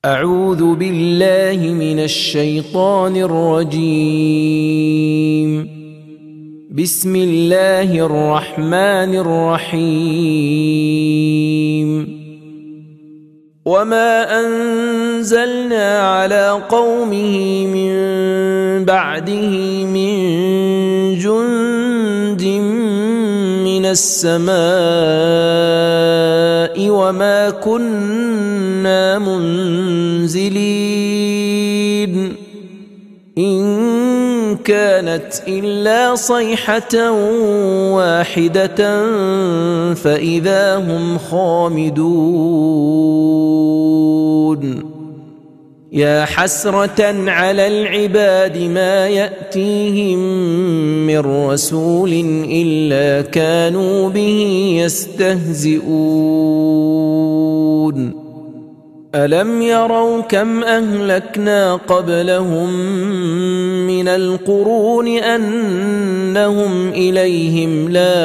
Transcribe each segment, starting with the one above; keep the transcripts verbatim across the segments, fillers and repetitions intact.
أعوذ بالله من الشيطان الرجيم. بسم الله الرحمن الرحيم. وما أنزلنا على قومه من بعده من جند من السماء وما كنا منزلين إن كانت إلا صيحة واحدة فإذا هم خامدون. يا حسرة على العباد ما يأتيهم من رسول إلا كانوا به يستهزئون. ألم يروا كم أهلكنا قبلهم من القرون أنهم إليهم لا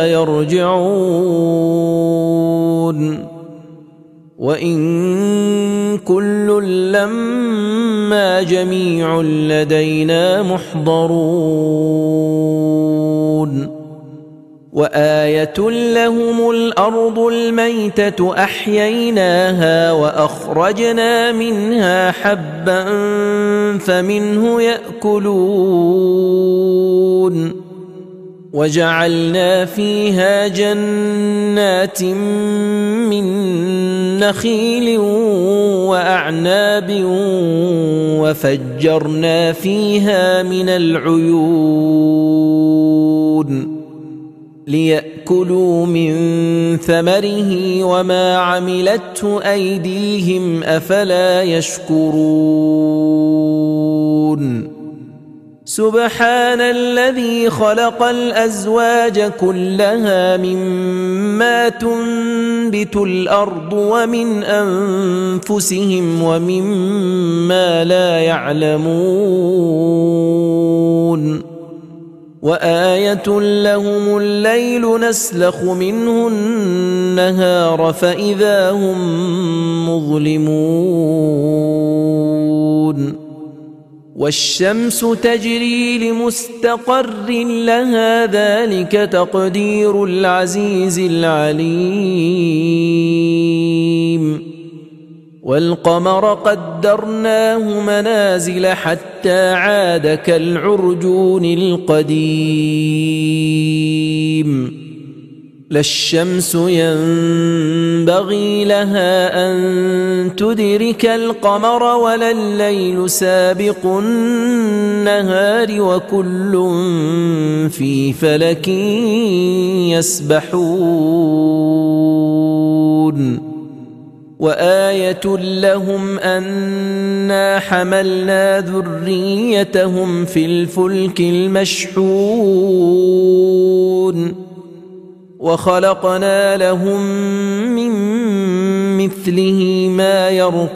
يرجعون. وإن كل لما جميع لدينا محضرون. وآية لهم الأرض الميتة أحييناها وأخرجنا منها حبا فمنه يأكلون. وجعلنا فيها جنات من نخيل وأعناب وفجرنا فيها من العيون ليأكلوا من ثمره وما عملته أيديهم أفلا يشكرون. سبحان الذي خلق الأزواج كلها مما تنبت الأرض ومن أنفسهم ومما لا يعلمون. وآية لهم الليل نسلخ منه النهار فإذا هم مظلمون. والشمس تجري لمستقر لها ذلك تقدير العزيز العليم. والقمر قدرناه منازل حتى عاد كالعرجون القديم. لا الشمس ينبغي لها أن تدرك القمر ولا الليل سابق النهار وكل في فلك يسبحون. وآية لهم أنا حملنا ذريتهم في الفلك المشحون وخلقنا لهم من مثله ما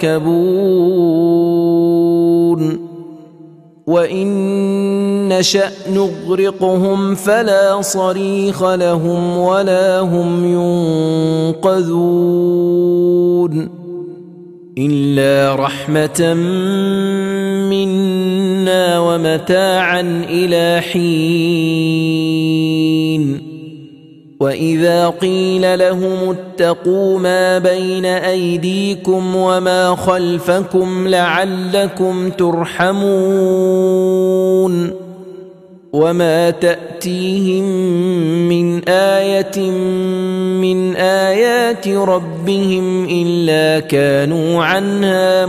يركبون. وإن نشأ نغرقهم فلا صريخ لهم ولا هم ينقذون إلا رحمة منا ومتاعا إلى حين. وإذا قيل لهم اتقوا ما بين أيديكم وما خلفكم لعلكم ترحمون. وما تأتيهم من آية من آيات ربهم إلا كانوا عنها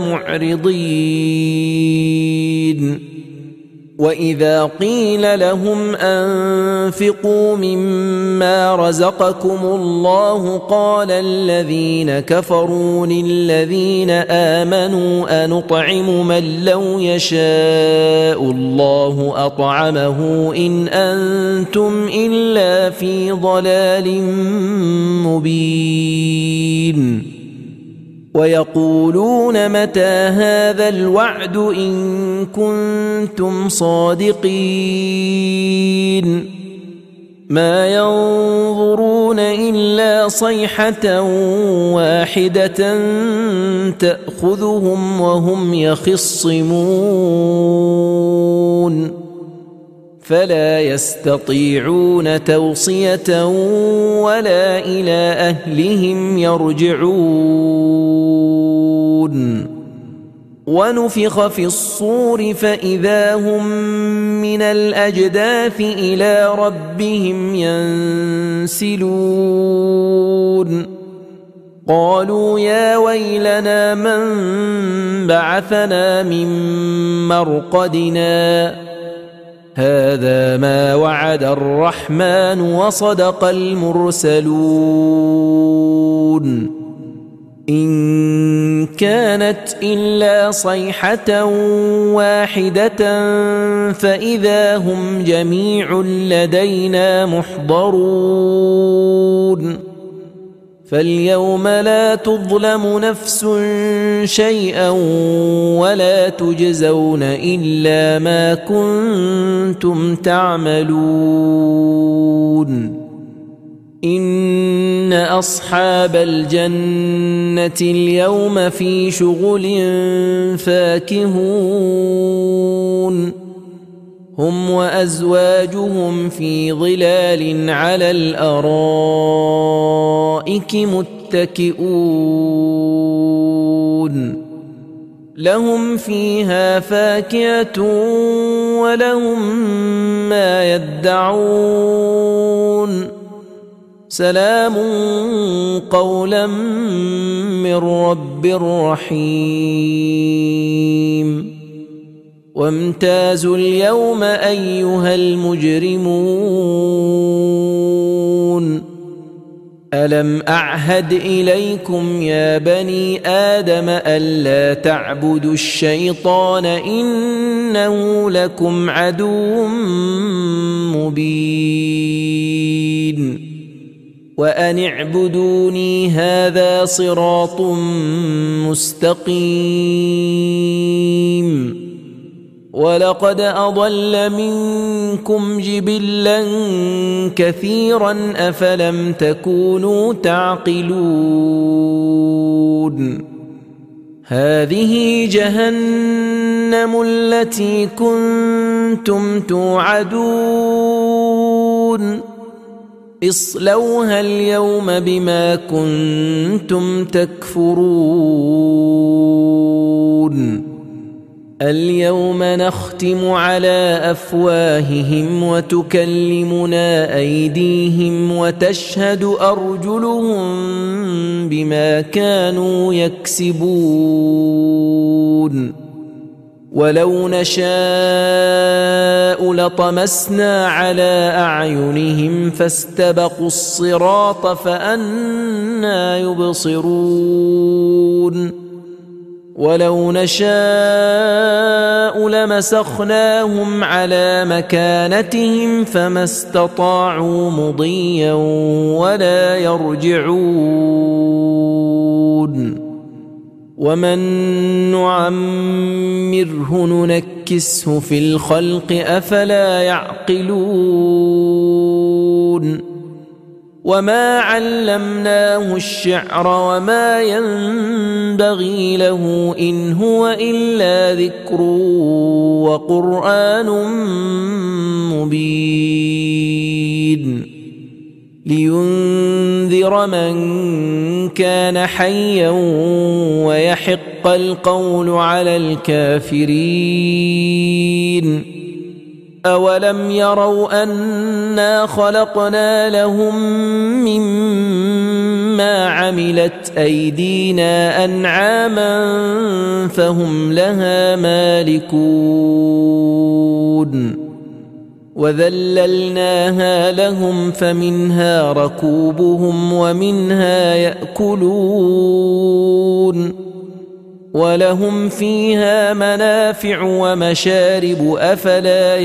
معرضين. وإذا قيل لهم أنفقوا مما رزقكم الله قال الذين كفروا للذين آمنوا أنطعم من لو يشاء الله أطعمه إن أنتم إلا في ضلال مبين. ويقولون متى هذا الوعد إن كنتم صادقين ما ينظرون إلا صيحة واحدة تأخذهم وهم يخصمون فلا يستطيعون توصية ولا إلى أهلهم يرجعون ونفخ في الصور فإذا هم من الأجداث إلى ربهم ينسلون قالوا يا ويلنا من بعثنا من مرقدنا هذا ما وعد الرحمن وصدق المرسلون إن كانت إلا صيحة واحدة فإذا هم جميع لدينا محضرون فاليوم لا تظلم نفس شيئا ولا تجزون إلا ما كنتم تعملون إن أصحاب الجنة اليوم في شغل فاكهون هم وأزواجهم في ظلال على الأرائك متكئون لهم فيها فاكهة ولهم ما يدعون سلام قولا من رب رحيم وامتازوا اليوم أيها المجرمون ألم أعهد إليكم يا بني آدم ألا تعبدوا الشيطان إنه لكم عدو مبين وأن اعبدوني هذا صراط مستقيم ولقد أضل منكم جبلا كثيرا أفلم تكونوا تعقلون هذه جهنم التي كنتم توعدون اصلوها اليوم بما كنتم تكفرون اليوم نختم على أفواههم وتكلمنا أيديهم وتشهد أرجلهم بما كانوا يكسبون ولو نشاء لطمسنا على أعينهم فاستبقوا الصراط فأنى يبصرون ولو نشاء لمسخناهم على مكانتهم فما استطاعوا مضيا ولا يرجعون ومن نعمره ننكسه في الخلق أفلا يعقلون وما علمناه الشعر وما ينبغي له إن هو إلا ذكر وقرآن مبين لينذر من كان حيا ويحق القول على الكافرين أولم يروا أنا خلقنا لهم مما عملت أيدينا أنعاما فهم لها مالكون وذللناها لهم فمنها ركوبهم ومنها يأكلون ولهم فيها منافع ومشارب أفلا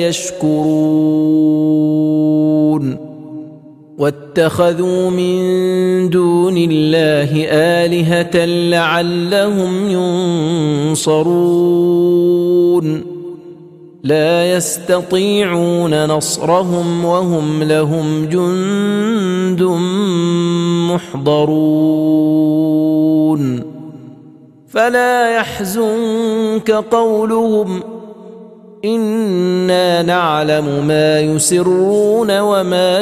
يشكرون واتخذوا من دون الله آلهة لعلهم ينصرون لا يستطيعون نصرهم وهم لهم جند محضرون فلا يحزنك قولهم إنا نعلم ما يسرون وما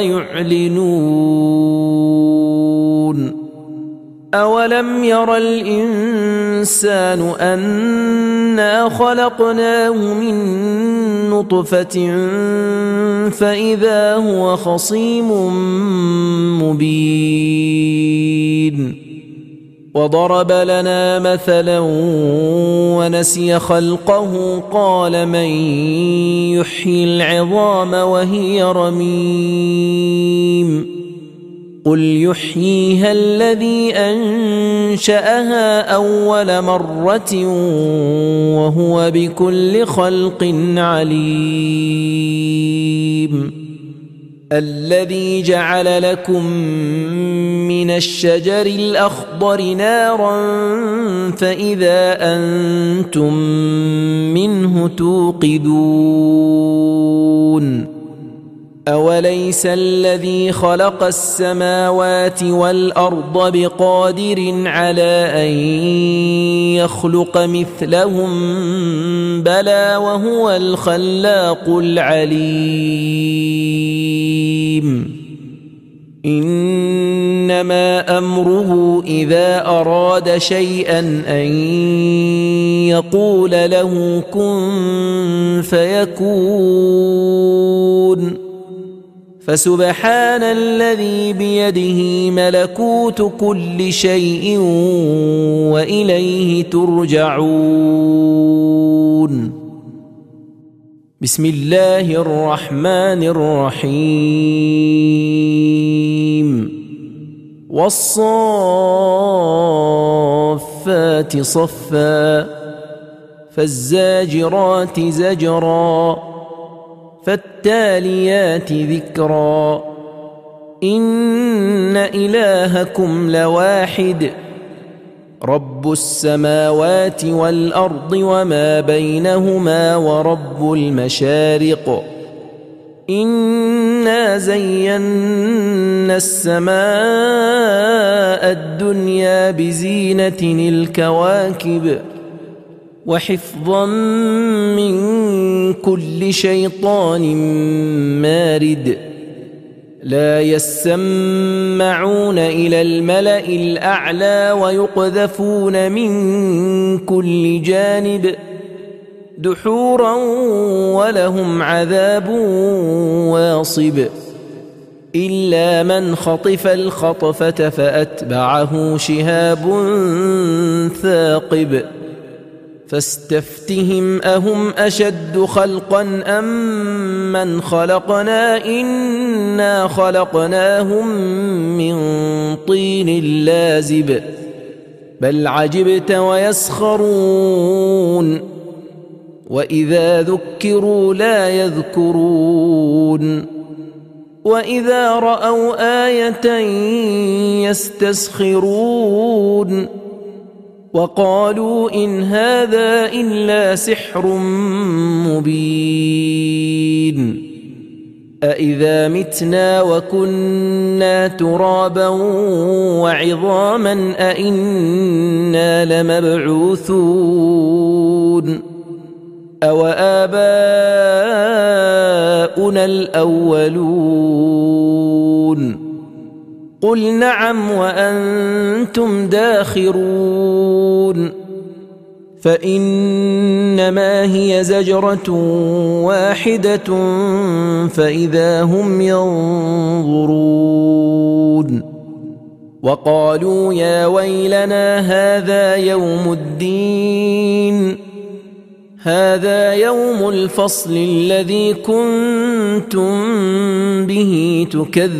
يعلنون أولم ير الإنسان أنا خلقناه من نطفة فإذا هو خصيم مبين وضرب لنا مثلا ونسي خلقه قال من يحيي العظام وهي رميم قل يحييها الذي أنشأها أول مرة وهو بكل خلق عليم الذي جعل لكم من الشجر الأخضر نارا فإذا أنتم منه توقدون أوليس الذي خلق السماوات والأرض بقادر على أن يخلق مثلهم بلى وهو الخلاق العليم إنما أمره إذا أراد شيئا أن يقول له كن فيكون فسبحان الذي بيده ملكوت كل شيء وإليه ترجعون بسم الله الرحمن الرحيم والصافات صفا فالزاجرات زجرا فالتاليات ذكرا إن إلهكم لواحد رب السماوات والأرض وما بينهما ورب المشارق إنا زينا السماء الدنيا بزينة الكواكب وحفظا من كل شيطان مارد لا يسمعون إلى الملأ الأعلى ويقذفون من كل جانب دحورا ولهم عذاب واصب إلا من خطف الخطفة فأتبعه شهاب ثاقب فاستفتهم أهم أشد خلقا أم من خلقنا إنا خلقناهم من طين لازب بل عجبت ويسخرون وإذا ذكروا لا يذكرون وإذا رأوا آية يستسخرون وقالوا إن هذا إلا سحر مبين أإذا متنا وكنا ترابا وعظاما أإنا لمبعوثون أوآباؤنا الأولون قل نعم وأنتم داخرون فإنما هي زجرة واحدة فإذا هم ينظرون وقالوا يا ويلنا هذا يوم الدين هذا يوم الفصل الذي كنتم به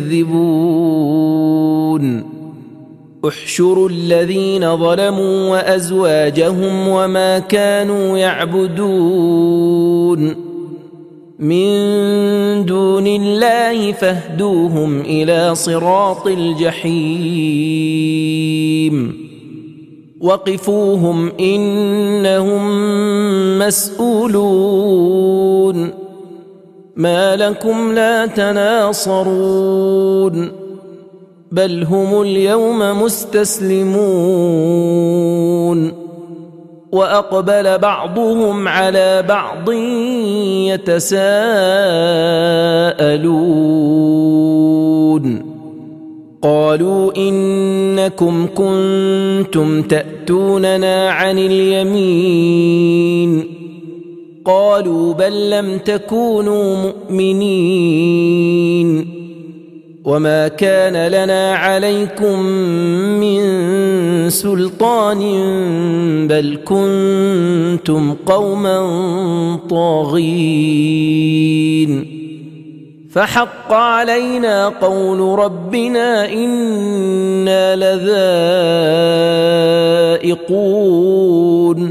تكذبون احشروا الذين ظلموا وأزواجهم وما كانوا يعبدون من دون الله فاهدوهم إلى صراط الجحيم وقفوهم إنهم مسؤولون ما لكم لا تناصرون بل هم اليوم مستسلمون وأقبل بعضهم على بعض يتساءلون قالوا إنكم كنتم تأتوننا عن اليمين قالوا بل لم تكونوا مؤمنين وما كان لنا عليكم من سلطان بل كنتم قوما طاغين فحق علينا قول ربنا إنا لذائقون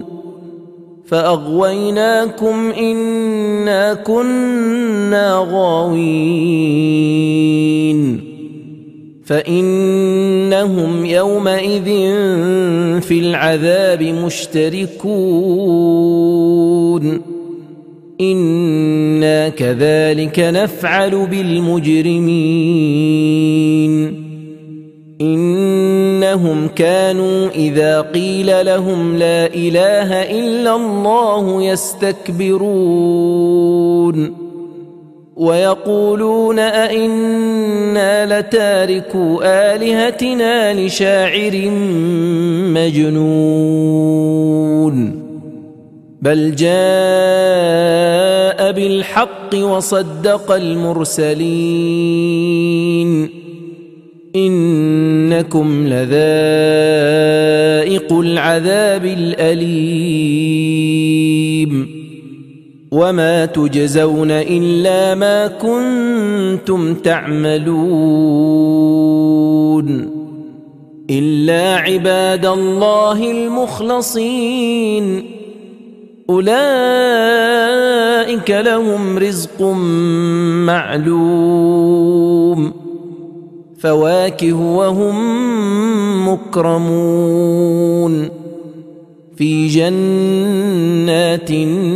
فأغويناكم إنا كنا غاوين فإنهم يومئذ في العذاب مشتركون إنا كذلك نفعل بالمجرمين إنهم كانوا إذا قيل لهم لا إله إلا الله يستكبرون ويقولون أئنا لتاركو آلهتنا لشاعر مجنون بل جاء بالحق وصدق المرسلين إنكم لذائق العذاب الأليم وما تجزون إلا ما كنتم تعملون إلا عباد الله المخلصين أولئك لهم رزق معلوم فواكه وهم مكرمون في جنات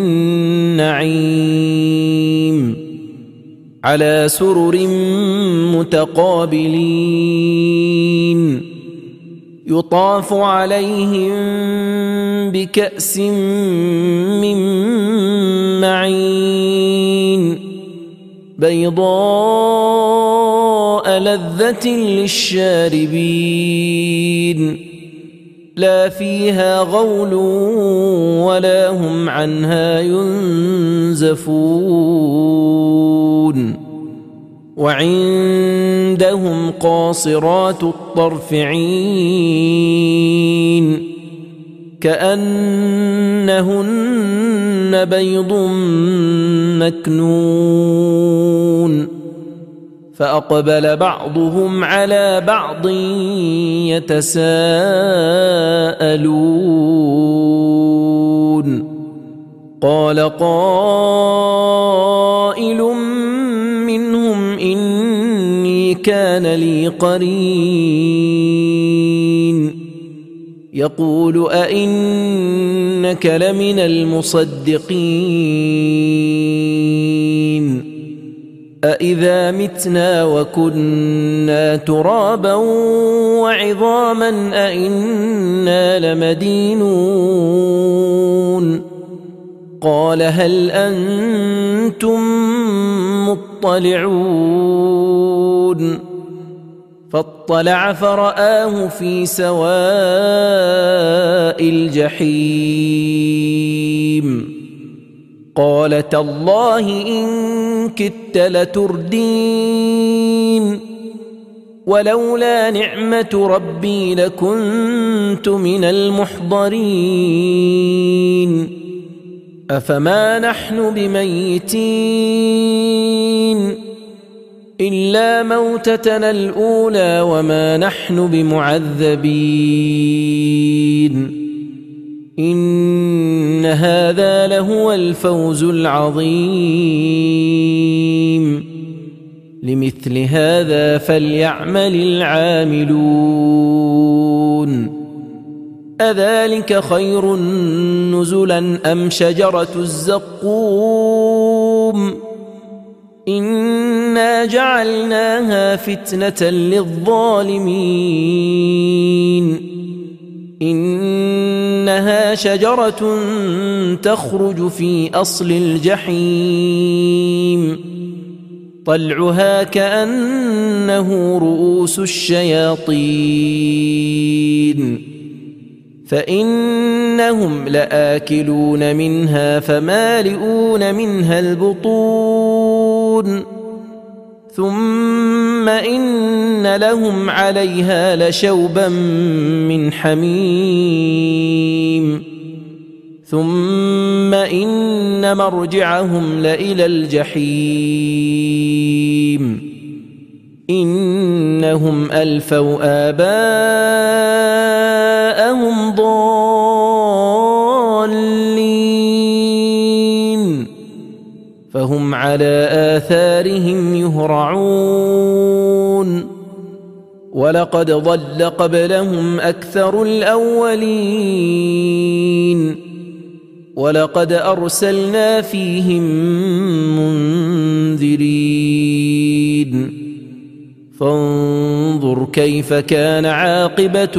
النعيم على سرر متقابلين يطاف عليهم بكأس من معين بيضاء لذة للشاربين لا فيها غول ولا هم عنها ينزفون وعندهم قاصرات الطرف عين كأنهن بيض مكنون فأقبل بعضهم على بعض يتساءلون قال قائل منهم إني كان لي قرين يقول أئنك لمن المصدقين أإذا متنا وكنا ترابا وعظاما أئنا لمدينون قال هل أنتم مطلعون فاطلع فرآه في سواء الجحيم قال تالله إن كدت لتردين ولولا نعمة ربي لكنت من المحضرين أفما نحن بميتين إلا موتتنا الأولى وما نحن بمعذبين إن هذا لهو الفوز العظيم لمثل هذا فليعمل العاملون أذلك خير نزلا أم شجرة الزقوم إنا جعلناها فتنة للظالمين إنها شجرة تخرج في أصل الجحيم طلعها كأنه رؤوس الشياطين فإنهم لآكلون منها فمالئون منها البطون ثم إن لهم عليها لشوبا من حميم ثم إن مرجعهم لإلى الجحيم إنهم ألفوا آباءهم ضالين فهم على آثارهم يهرعون ولقد ضل قبلهم أكثر الأولين ولقد أرسلنا فيهم منذرين فانظر كيف كان عاقبة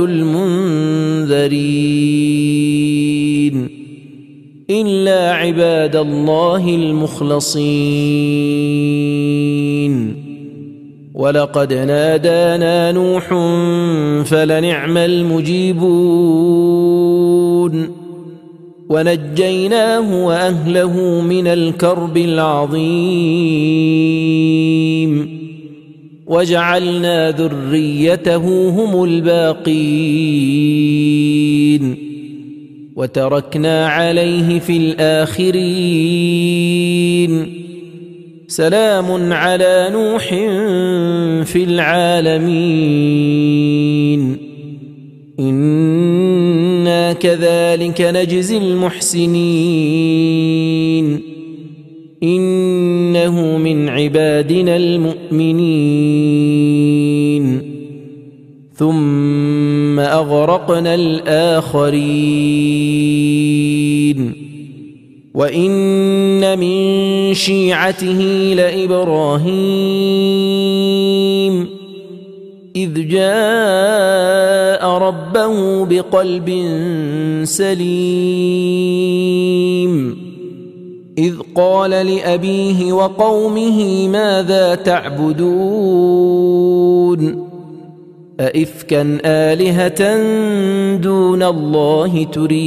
المنذرين إلا عباد الله المخلصين ولقد نادانا نوح فلنعم المجيبون ونجيناه وأهله من الكرب العظيم وجعلنا ذريته هم الباقين وتركنا عليه في الآخرين سلام على نوح في العالمين إنا كذلك نجزي المحسنين إنه من عبادنا المؤمنين ثم أغرقنا الآخرين وإن من شيعته لإبراهيم إذ جاء ربه بقلب سليم إذ قال لأبيه وقومه ماذا تعبدون أئفكا آلهة دون الله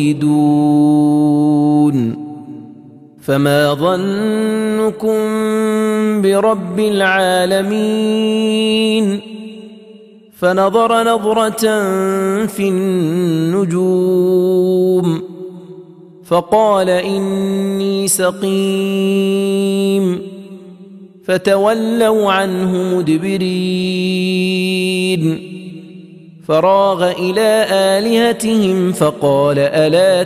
تريدون فما ظنكم برب العالمين فنظر نظرة في النجوم فقال إني سقيم فتولوا عنه مدبرين فراغ إلى آلهتهم فقال ألا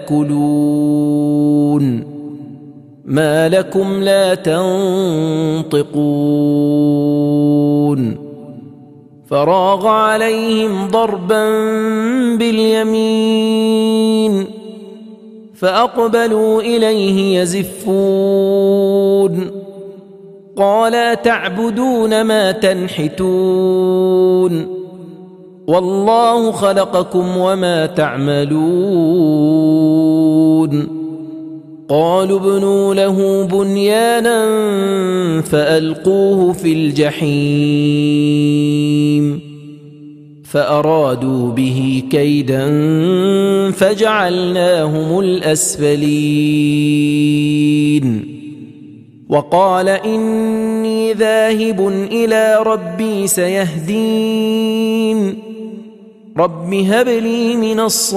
تأكلون ما لكم لا تنطقون فراغ عليهم ضربا باليمين فأقبلوا إليه يزفون قال تعبدون ما تنحتون والله خلقكم وما تعملون قالوا ابنوا له بنيانا فألقوه في الجحيم فأرادوا به كيدا فجعلناهم الأسفلين وقال إني ذاهب إلى ربي سيهدين رب هب لي من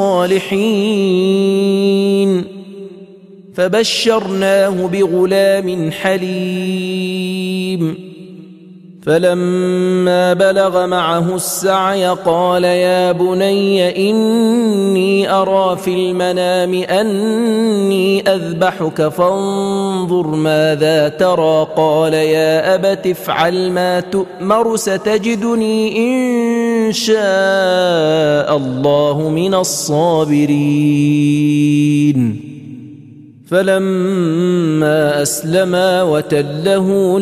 الصالحين فبشرناه بغلام حليم فلما بلغ معه السعي قال يا بني إني أرى في المنام أني أذبحك فانظر ماذا ترى قال يا أبت افعل ما تؤمر ستجدني إن شاء الله من الصابرين فلما أسلما وتله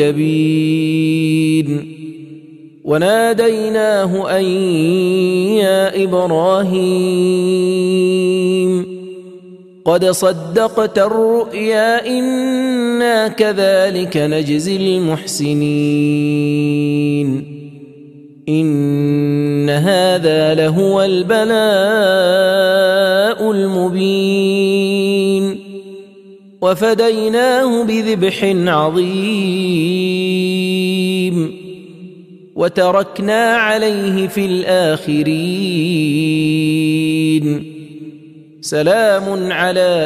للجبين وناديناه أن يا إبراهيم قد صدقت الرؤيا إنا كذلك نجزي المحسنين إن هذا لهو البلاء المبين وفديناه بذبح عظيم وتركنا عليه في الآخرين سلام على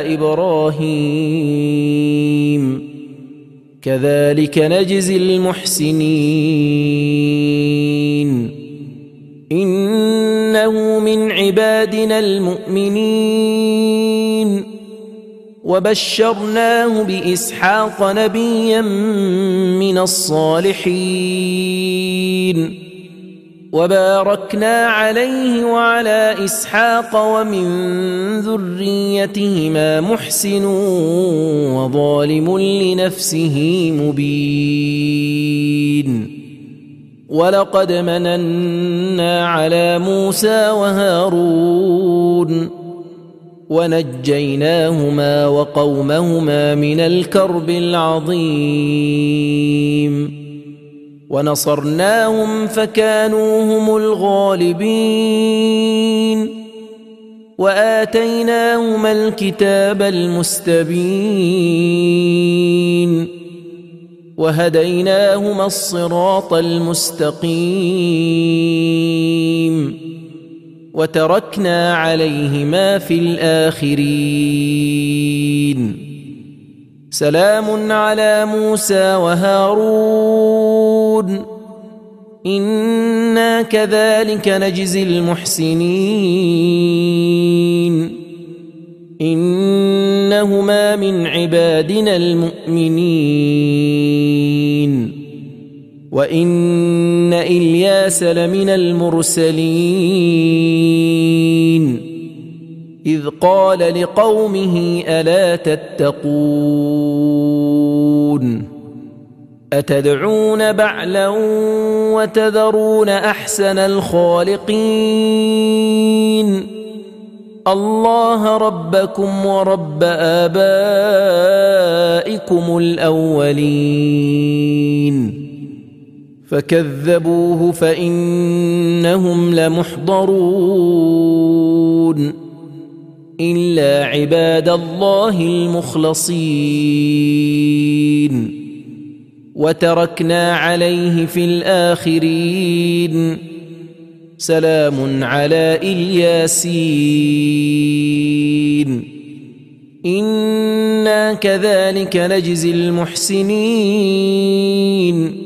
إبراهيم كذلك نجزي المحسنين إنه من عبادنا المؤمنين وبشرناه بإسحاق نبيا من الصالحين وباركنا عليه وعلى إسحاق ومن ذريتهما محسن وظالم لنفسه مبين ولقد مننا على موسى وهارون ونجيناهما وقومهما من الكرب العظيم ونصرناهم فكانوا هم الغالبين وآتيناهما الكتاب المستبين وهديناهما الصراط المستقيم وتركنا عليهما في الآخرين سلام على موسى وهارون إنا كذلك نجزي المحسنين إنهما من عبادنا المؤمنين وإن إلياس لمن المرسلين إذ قال لقومه ألا تتقون أتدعون بعلا وتذرون أحسن الخالقين الله ربكم ورب آبائكم الأولين فكذبوه فإنهم لمحضرون إلا عباد الله المخلصين وتركنا عليه في الآخرين سلام على الياسين إنا كذلك نجزي المحسنين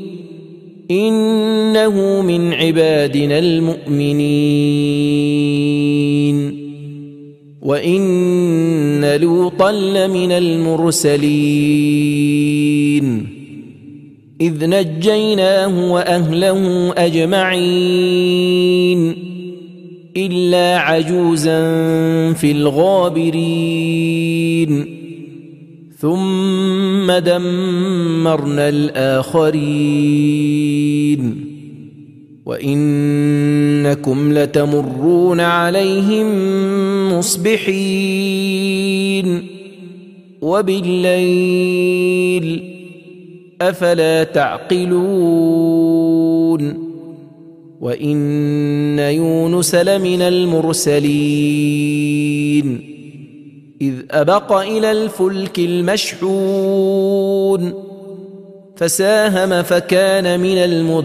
إنه من عبادنا المؤمنين وإن لوطا لمن المرسلين إذ نجيناه وأهله أجمعين إلا عجوزا في الغابرين ثم دمرنا الآخرين وإنكم لتمرون عليهم مصبحين وبالليل أفلا تعقلون وإن يونس لمن المرسلين إذ أبق إلى الفلك المشحون فساهم فكان من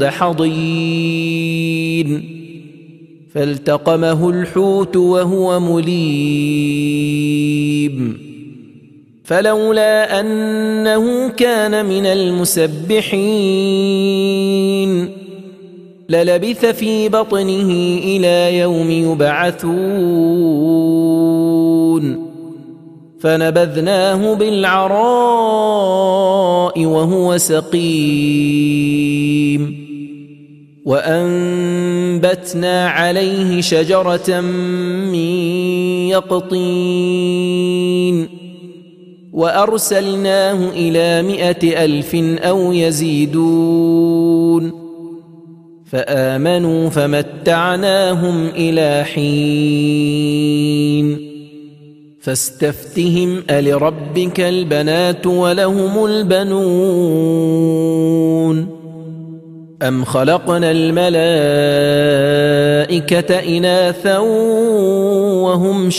المدحضين فالتقمه الحوت وهو مليم فلولا أنه كان من المسبحين للبث في بطنه إلى يوم يبعثون فنبذناه بالعراء وهو سقيم وأنبتنا عليه شجرة من يقطين وأرسلناه إلى مائة ألف أو يزيدون فآمنوا فمتعناهم إلى حين فاستفتهم ألربك البنات ولهم البنون أم خلقنا الملائكة إناثا وهم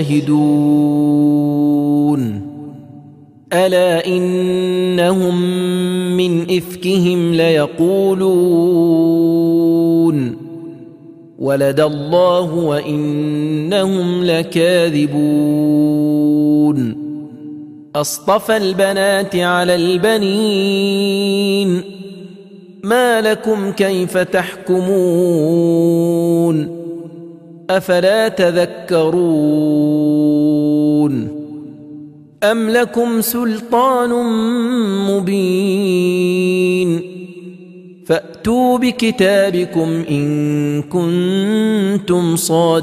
شاهدون ألا إنهم من إفكهم ليقولون ولد الله وإنهم لكاذبون أصطفى البنات على البنين ما لكم كيف تحكمون أفلا تذكرون أم لكم سلطان مبين فأتوا بكتابكم إن كنتم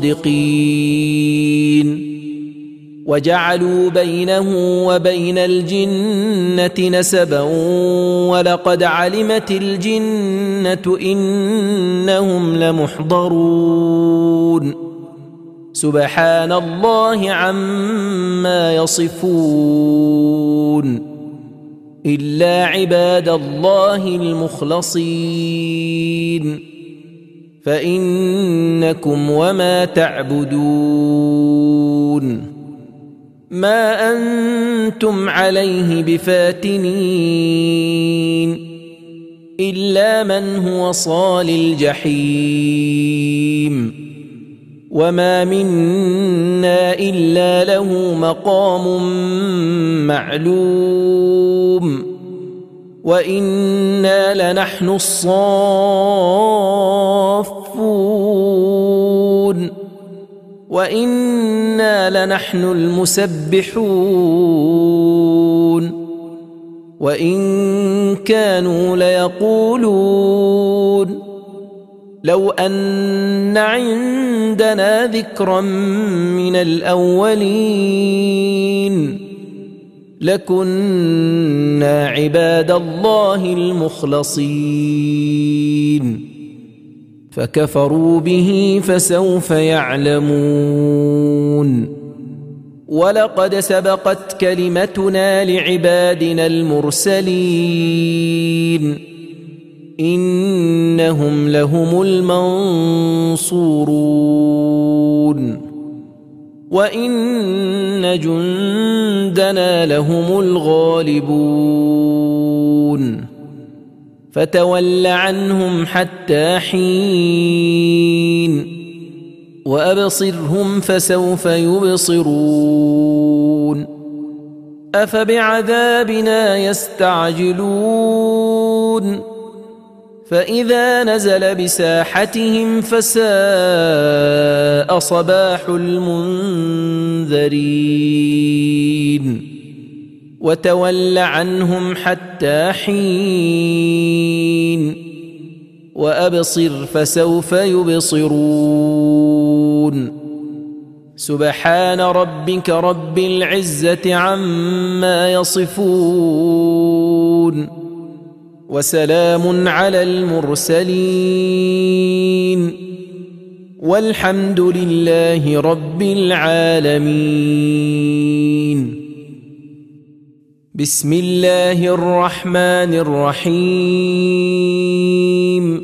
صادقين وجعلوا بينه وبين الجنة نسبا ولقد علمت الجنة إنهم لمحضرون سبحان الله عما يصفون إلا عباد الله المخلصين فإنكم وما تعبدون ما أنتم عليه بفاتنين إلا من هو صال الجحيم وما منا إلا له مقام معلوم وإنا لنحن الصافون وإنا لنحن المسبحون وإن كانوا ليقولون لو أن عندنا ذكرا من الأولين لكنا عباد الله المخلصين فكفروا به فسوف يعلمون ولقد سبقت كلمتنا لعبادنا المرسلين إنهم لهم المنصورون وإن جندنا لهم الغالبون فتول عنهم حتى حين وأبصرهم فسوف يبصرون أفبعذابنا يستعجلون فإذا نزل بساحتهم فساء صباح المنذرين وتول عنهم حتى حين وأبصر فسوف يبصرون سبحان ربك رب العزة عما يصفون وسلام على المرسلين والحمد لله رب العالمين بسم الله الرحمن الرحيم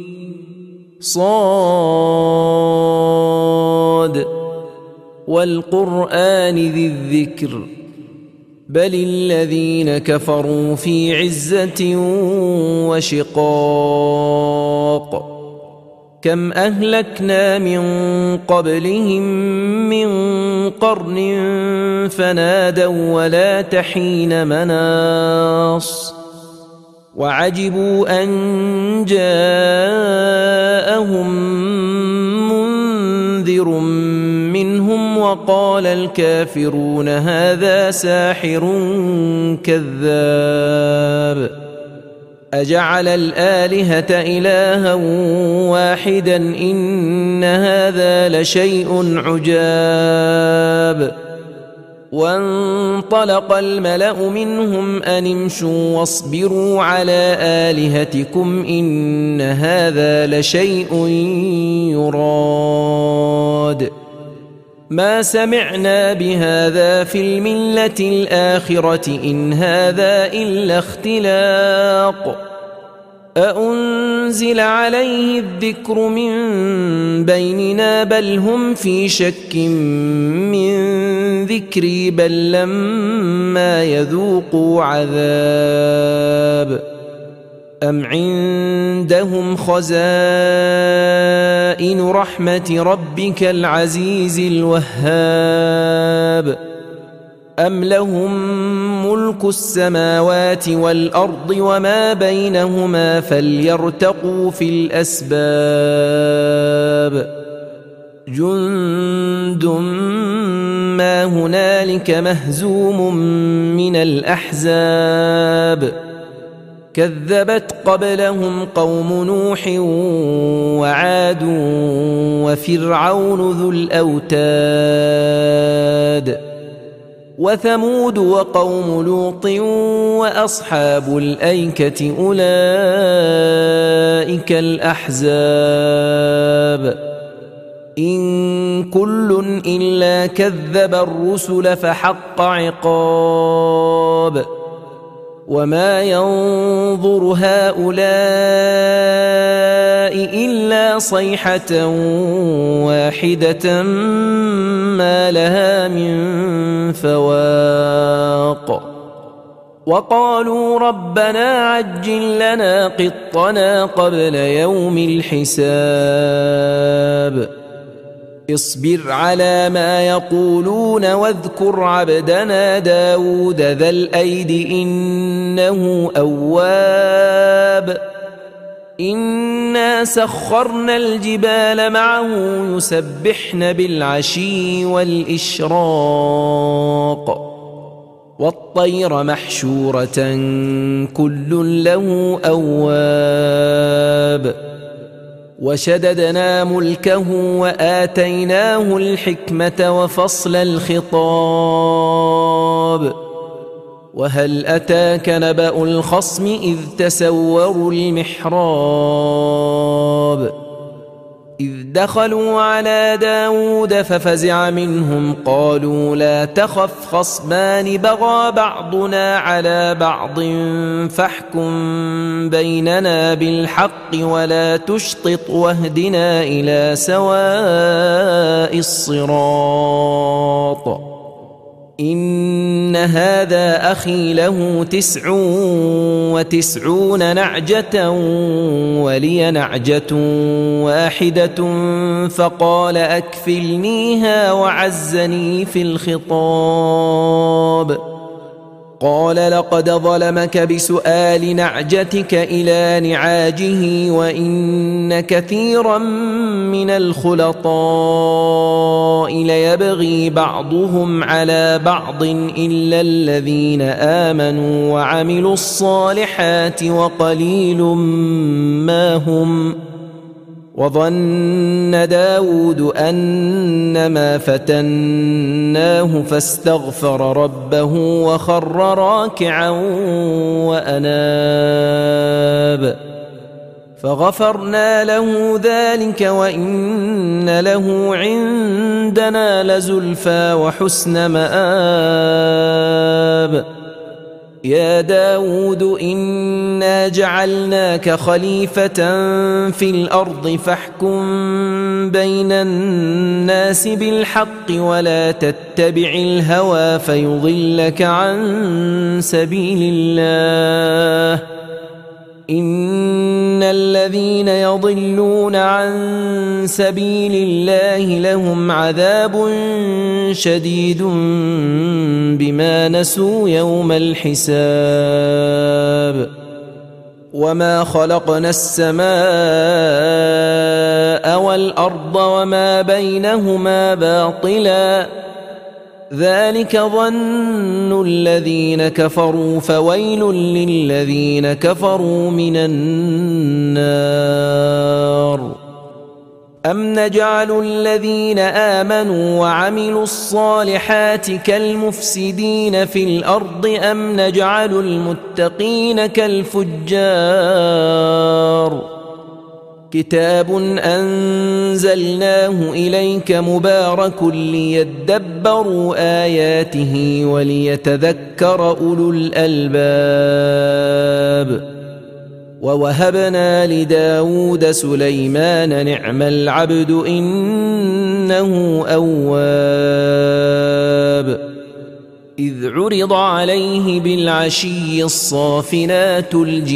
صاد والقرآن ذي الذكر بل الذين كفروا في عزة وشقاق كم أهلكنا من قبلهم من قرن فنادوا ولا تحين مناص وعجبوا أن جاءهم منذر منهم وقال الكافرون هذا ساحر كذاب أجعل الآلهة إلها واحدا إن هذا لشيء عجاب وانطلق الملأ منهم أن امشوا واصبروا على آلهتكم إن هذا لشيء يراد ما سمعنا بهذا في الملة الآخرة إن هذا إلا اختلاق أأنزل عليه الذكر من بيننا بل هم في شك من ذكري بل لما يذوقوا عذاب أم عندهم خزائن رحمة ربك العزيز الوهاب أم لهم ملك السماوات والأرض وما بينهما فليرتقوا في الأسباب جند ما هنالك مهزوم من الأحزاب كذبت قبلهم قوم نوح وعاد وفرعون ذو الأوتاد وثمود وقوم لوط وأصحاب الأيكة أولئك الأحزاب إن كل إلا كذب الرسل فحق عقاب وما ينظر هؤلاء إلا صيحة واحدة ما لها من فواق وقالوا ربنا عجل لنا قطنا قبل يوم الحساب اصبر على ما يقولون واذكر عبدنا داود ذا الأيد إنه أواب إنا سخرنا الجبال معه يسبحن بالعشي والإشراق والطير محشورة كل له أواب وشددنا ملكه وآتيناه الحكمة وفصل الخطاب وهل أتاك نبأ الخصم إذ تسوروا المحراب إذ دخلوا على داود ففزع منهم قالوا لا تخف خصمان بغى بعضنا على بعض فاحكم بيننا بالحق ولا تشطط واهدنا إلى سواء الصراط إن هذا أخي له تسع وتسعون نعجة ولي نعجة واحدة فقال أكفلنيها وعزني في الخطاب قال لقد ظلمك بسؤال نعجتك إلى نعاجه وإن كثيرا من الخلطاء ليبغي بعضهم على بعض إلا الذين آمنوا وعملوا الصالحات وقليل ما هم وظن داود أنما فتناه فاستغفر ربه وخر راكعا وأناب فغفرنا له ذلك وإن له عندنا لزلفى وحسن مآب يا داود إنا جعلناك خليفة في الأرض فاحكم بين الناس بالحق ولا تتبع الهوى فيضلك عن سبيل الله إن الذين يضلون عن سبيل الله لهم عذاب شديد بما نسوا يوم الحساب وما خلقنا السماء والأرض وما بينهما باطلا ذلك ظن الذين كفروا فويل للذين كفروا من النار أم نجعل الذين آمنوا وعملوا الصالحات كالمفسدين في الأرض أم نجعل المتقين كالفجار كتاب أنزلناه إليك مبارك ليدبروا آياته وليتذكر أولو الألباب ووهبنا لداود سليمان نعم العبد إنه أواب إذ عرض عليه بالعشي الصافنات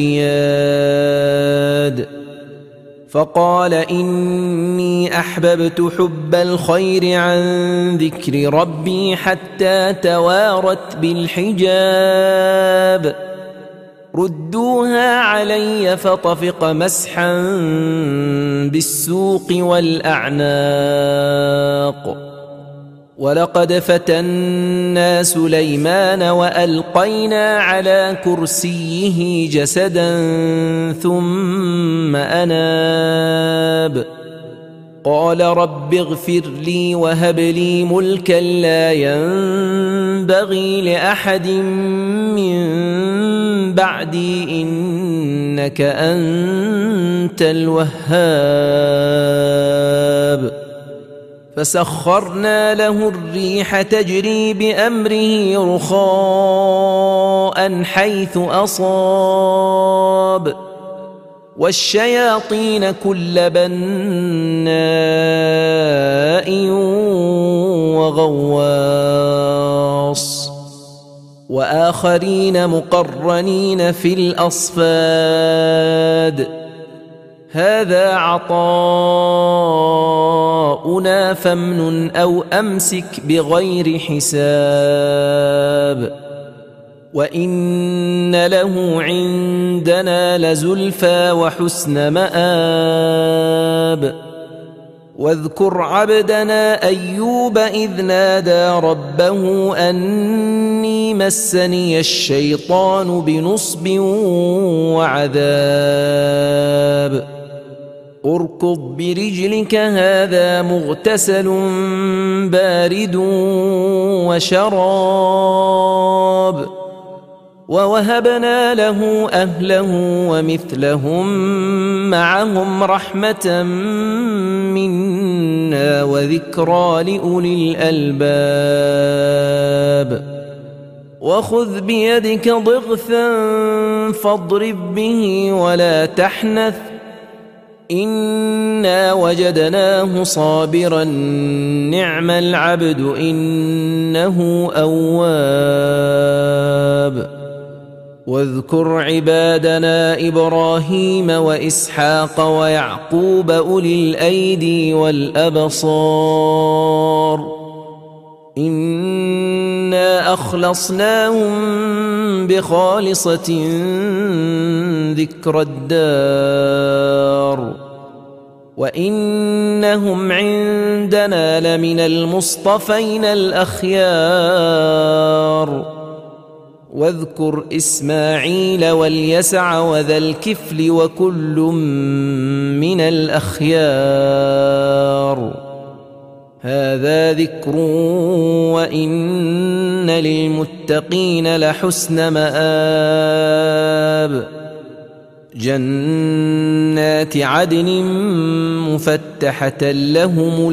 الجياد فقال إني أحببت حب الخير عن ذكر ربي حتى توارت بالحجاب ردوها علي فطفق مسحا بالسوق والأعناق ولقد فتنا سليمان وألقينا على كرسيه جسدا ثم أناب قال رب اغفر لي وهب لي ملكا لا ينبغي لأحد من بعدي إنك أنت الوهاب فسخرنا له الريح تجري بأمره رخاء حيث أصاب والشياطين كل بناء وغواص وآخرين مقرنين في الأصفاد هذا عطاؤنا فامنن أو أمسك بغير حساب وإن له عندنا لزلفى وحسن مآب واذكر عبدنا أيوب إذ نادى ربه أني مسني الشيطان بنصب وعذاب اركض برجلك هذا مغتسل بارد وشراب ووهبنا له أهله ومثلهم معهم رحمة منا وذكرى لأولي الألباب وخذ بيدك ضغثا فاضرب به ولا تحنث إنا وجدناه صابرا نعم العبد إنه أواب واذكر عبادنا إبراهيم وإسحاق ويعقوب أولي الأيدي والأبصار إنا أخلصناهم بخالصة ذكر الدار وإنهم عندنا لمن المصطفين الأخيار واذكر إسماعيل واليسع وذا الكفل وكل من الأخيار هذا ذكر وإن للمتقين لحسن مآب جنات عدن مفتحة لهم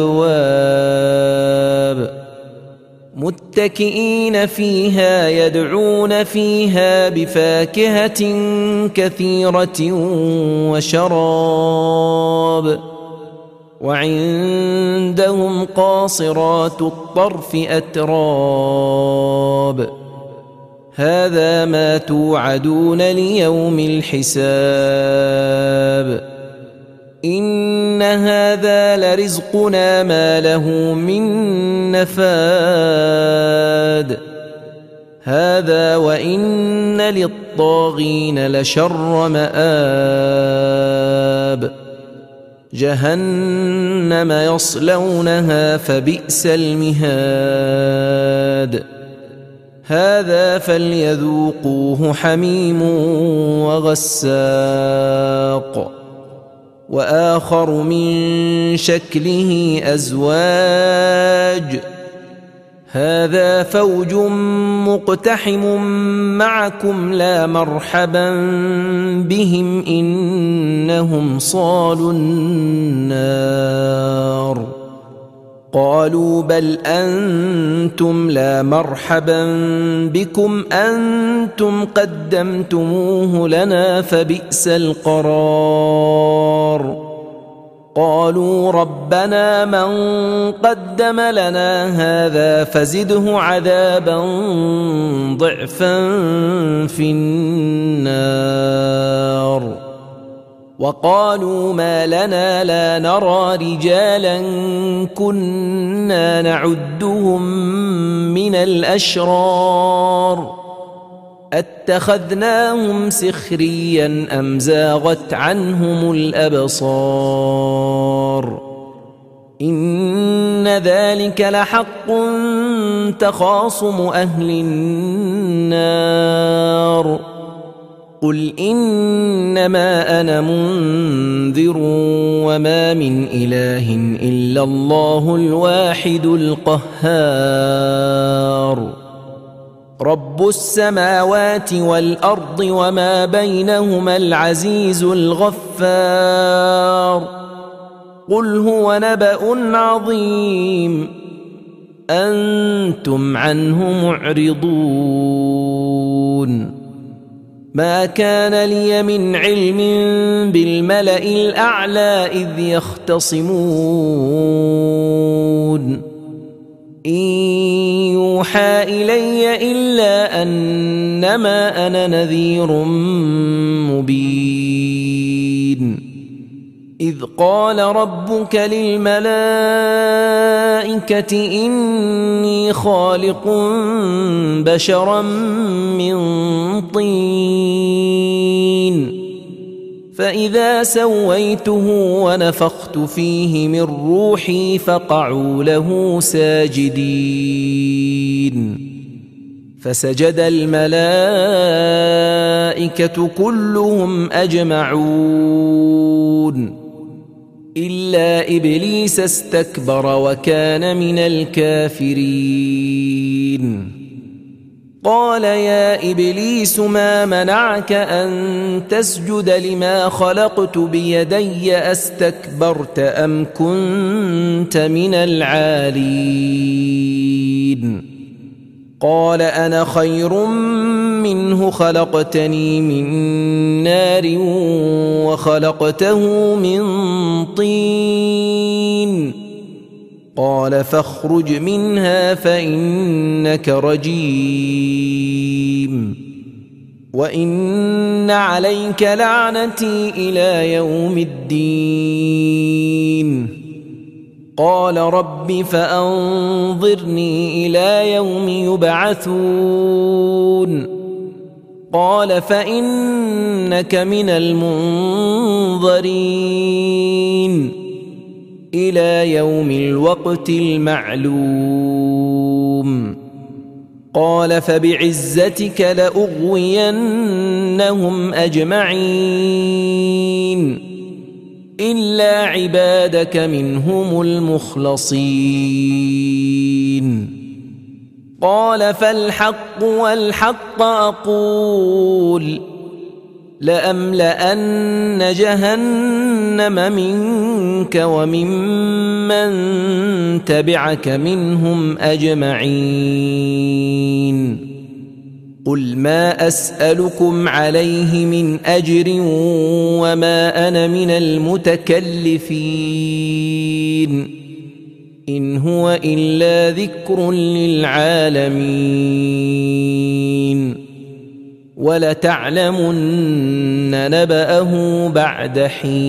الأبواب متكئين فيها يدعون فيها بفاكهة كثيرة وشراب وعندهم قاصرات الطرف أتراب هذا ما توعدون ليوم الحساب إن هذا لرزقنا ما له من نفاد هذا وإن للطاغين لشر مآب جهنم يصلونها فبئس المهاد هذا فليذوقوه حميم وغساق وآخر من شكله أزواج هذا فوج مقتحم معكم لا مرحبا بهم إنهم صالوا النار قالوا بل أنتم لا مرحبا بكم أنتم قدمتموه لنا فبئس القرار قالوا ربنا من قدم لنا هذا فزده عذابا ضعفا في النار وقالوا ما لنا لا نرى رجالا كنا نعدهم من الأشرار اتخذناهم سخريا أم زاغت عنهم الأبصار إن ذلك لحق تخاصم أهل النار قل إنما أنا منذر وما من إله إلا الله الواحد القهار رب السماوات والأرض وما بينهما العزيز الغفار قل هو نبأ عظيم أنتم عنه معرضون ما كان لي من علم بالملأ الأعلى إذ يختصمون إن يوحى إلي إلا أنما أنا نذير مبين إذ قال ربك للملائكة إني خالق بشرا من طين فإذا سويته ونفخت فيه من روحي فقعوا له ساجدين فسجد الملائكة كلهم أجمعون إلا إبليس استكبر وكان من الكافرين قال يا إبليس ما منعك أن تسجد لما خلقت بيدي أستكبرت أم كنت من العالين قال أنا خير منه خلقتني من نار وخلقته من طين قال فاخرج منها فإنك رجيم وإن عليك لعنتي إلى يوم الدين قال رب فأنظرني إلى يوم يبعثون قال فإنك من المنظرين إلى يوم الوقت المعلوم قال فبعزتك لأغوينهم أجمعين إلا عبادك منهم المخلصين قال فالحق والحق أقول لأملأن جهنم منك وممن تبعك منهم أجمعين قل ما أسألكم عليه من أجر وما أنا من المتكلفين إن هو إلا ذكر للعالمين ولتعلمن نبأه بعد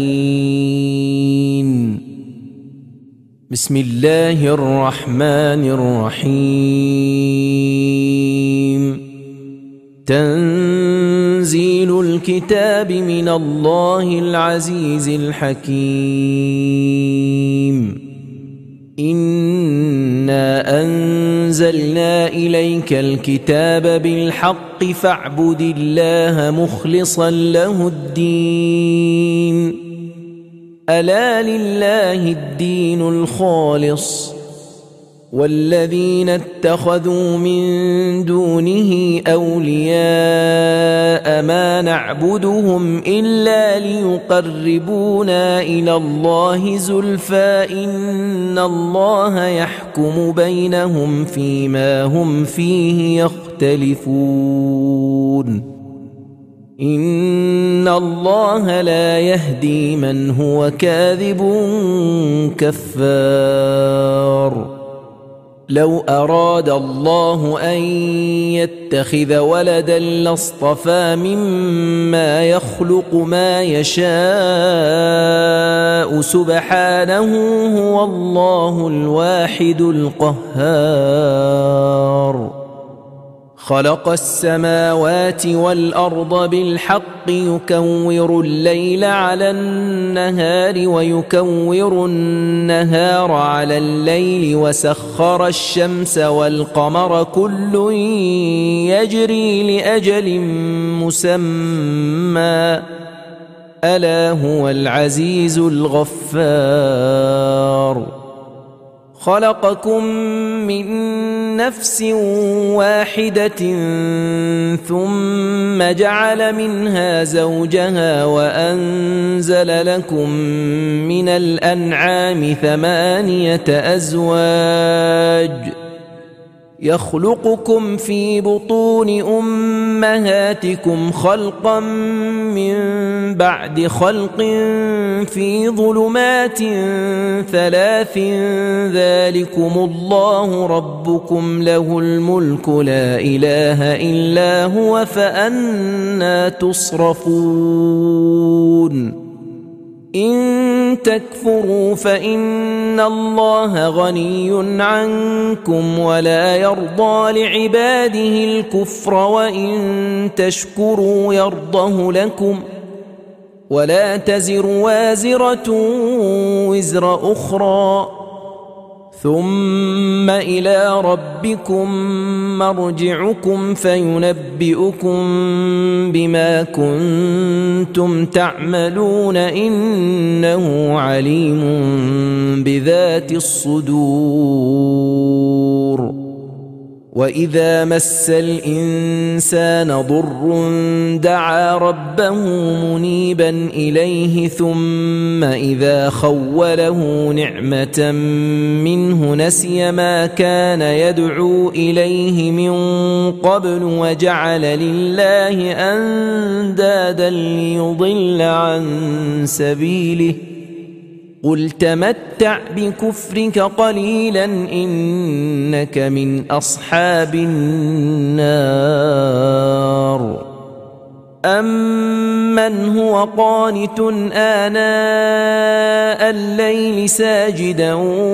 حين بسم الله الرحمن الرحيم تنزيل الكتاب من الله العزيز الحكيم إنا أنزلنا إليك الكتاب بالحق فاعبد الله مخلصا له الدين ألا لله الدين الخالص والذين اتخذوا من دونه أولياء ما نعبدهم إلا ليقربونا إلى الله زلفى إن الله يحكم بينهم فيما هم فيه يختلفون إن الله لا يهدي من هو كاذب كفار لو أراد الله أن يتخذ ولدا لاصطفى مما يخلق ما يشاء سبحانه هو الله الواحد القهار خلق السماوات والأرض بالحق يكور الليل على النهار ويكور النهار على الليل وسخر الشمس والقمر كل يجري لأجل مسمى ألا هو العزيز الغفار خلقكم من نفس واحدة ثم جعل منها زوجها وأنزل لكم من الأنعام ثمانية أزواج يخلقكم في بطون أمهاتكم خلقا من بعد خلق في ظلمات ثلاث ذلكم الله ربكم له الملك لا إله إلا هو فأنى تصرفون إن تكفروا فإن الله غني عنكم ولا يرضى لعباده الكفر وإن تشكروا يرضه لكم ولا تزر وازرة وزر أخرى ثم إلى ربكم مرجعكم فينبئكم بما كنتم تعملون إنه عليم بذات الصدور وإذا مس الإنسان ضر دعا ربه منيبا إليه ثم إذا خوله نعمة منه نسي ما كان يدعو إليه من قبل وجعل لله أندادا ليضل عن سبيله قل تمتع بكفرك قليلا إنك من أصحاب النار أمن هو قانت آناء الليل ساجدا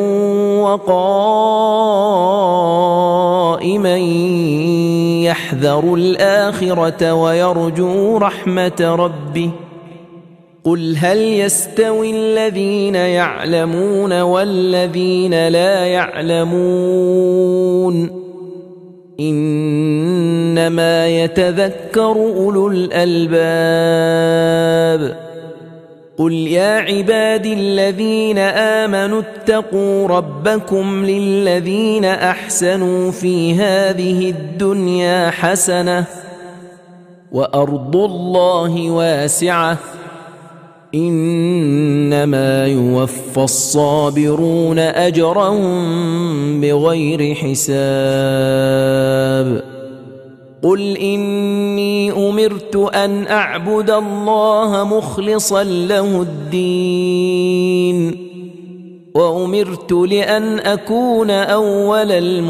وقائما يحذر الآخرة ويرجو رحمة ربه قل هل يستوي الذين يعلمون والذين لا يعلمون إنما يتذكر أولو الألباب قل يا عبادي الذين آمنوا اتقوا ربكم للذين أحسنوا في هذه الدنيا حسنة وأرض الله واسعة إنما يوفى الصابرون أجرهم بغير حساب قل إني أمرت أن أعبد الله مخلصا له الدين وأمرت لأن أكون أول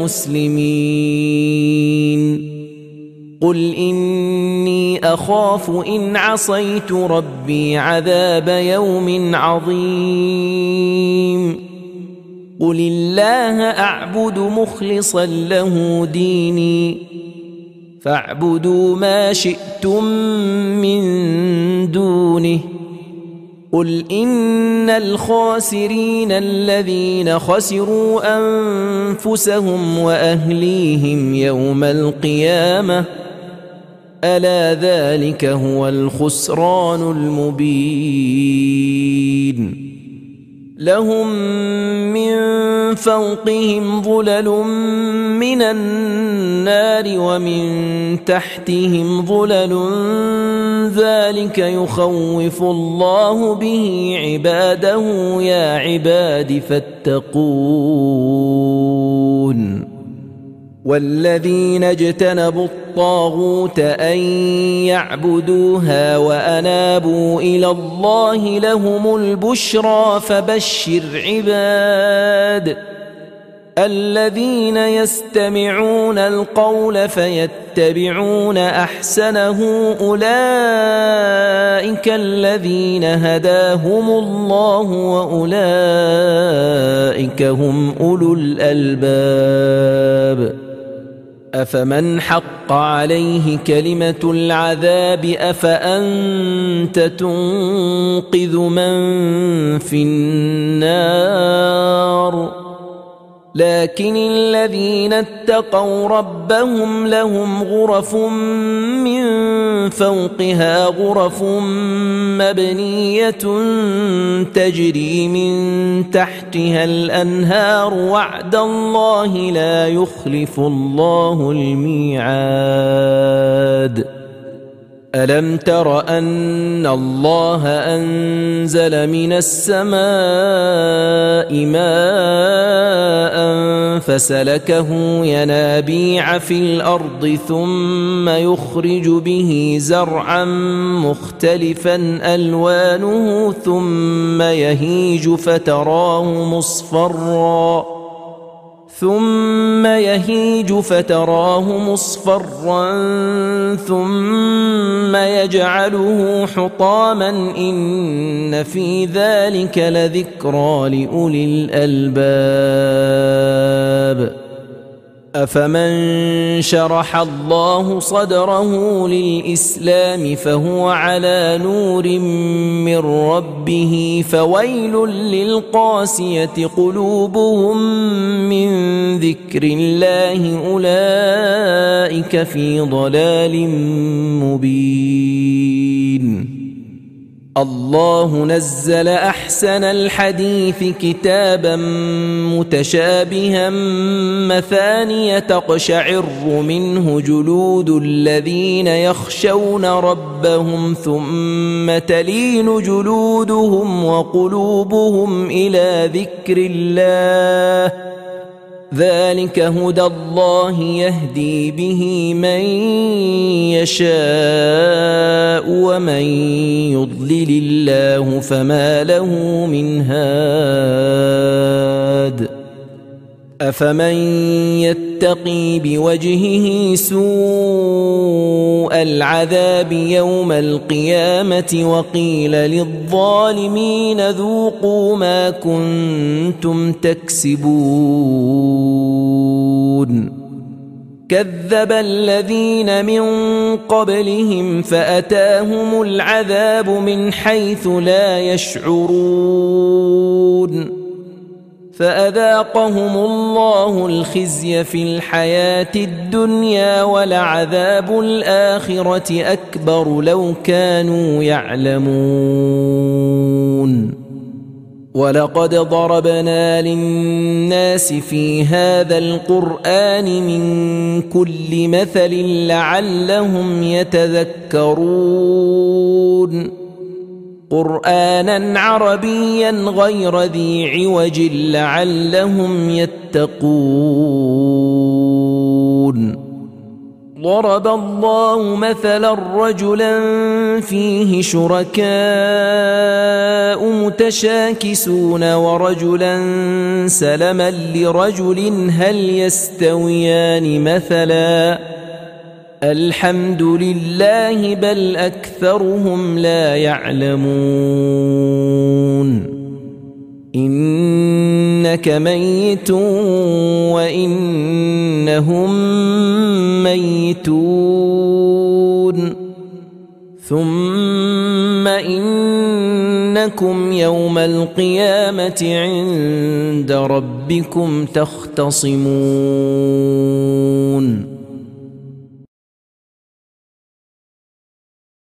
المسلمين قل إني أخاف إن عصيت ربي عذاب يوم عظيم قل الله أعبد مخلصا له ديني فاعبدوا ما شئتم من دونه قل إن الخاسرين الذين خسروا أنفسهم وأهليهم يوم القيامة ألا ذلك هو الخسران المبين لهم من فوقهم ظلل من النار ومن تحتهم ظلل ذلك يخوف الله به عباده يا عباد فاتقون والذين اجتنبوا الطاغوت أن يعبدوها وأنابوا إلى الله لهم البشرى فبشر عباد الذين يستمعون القول فيتبعون أحسنه أولئك الذين هداهم الله وأولئك هم أولو الألباب أفمن حق عليه كلمة العذاب أفأنت تنقذ من في النار لكن الذين اتقوا ربهم لهم غرف من فوقها غرف مبنية تجري من تحتها الأنهار وعد الله لا يخلف الله الميعاد ألم تر أن الله أنزل من السماء ماء فسلكه ينابيع في الأرض ثم يخرج به زرعا مختلفا ألوانه ثم يهيج فتراه مصفرا ثم يهيج فتراه مصفرا ثم يجعله حطاما إن في ذلك لذكرى لأولي الألباب أفمن شرح الله صدره للإسلام فهو على نور من ربه فويل للقاسية قلوبهم من ذكر الله أولئك في ضلال مبين الله نزل أحسن الحديث كتابا متشابها مثانية تقشعر منه جلود الذين يخشون ربهم ثم تلين جلودهم وقلوبهم إلى ذكر الله ذلك هدى الله يهدي به من يشاء ومن يضلل الله فما له من هاد أفمن يتقي بوجهه سوء العذاب يوم القيامة وقيل للظالمين ذوقوا ما كنتم تكسبون كذب الذين من قبلهم فأتاهم العذاب من حيث لا يشعرون فأذاقهم الله الخزي في الحياة الدنيا ولعذاب الآخرة أكبر لو كانوا يعلمون ولقد ضربنا للناس في هذا القرآن من كل مثل لعلهم يتذكرون قرآنا عربيا غير ذي عوج لعلهم يتقون ضرب الله مثلا رجلا فيه شركاء متشاكسون ورجلا سلما لرجل هل يستويان مثلا الحمد لله بل أكثرهم لا يعلمون إنك ميت وإنهم ميتون ثم إنكم يوم القيامة عند ربكم تختصمون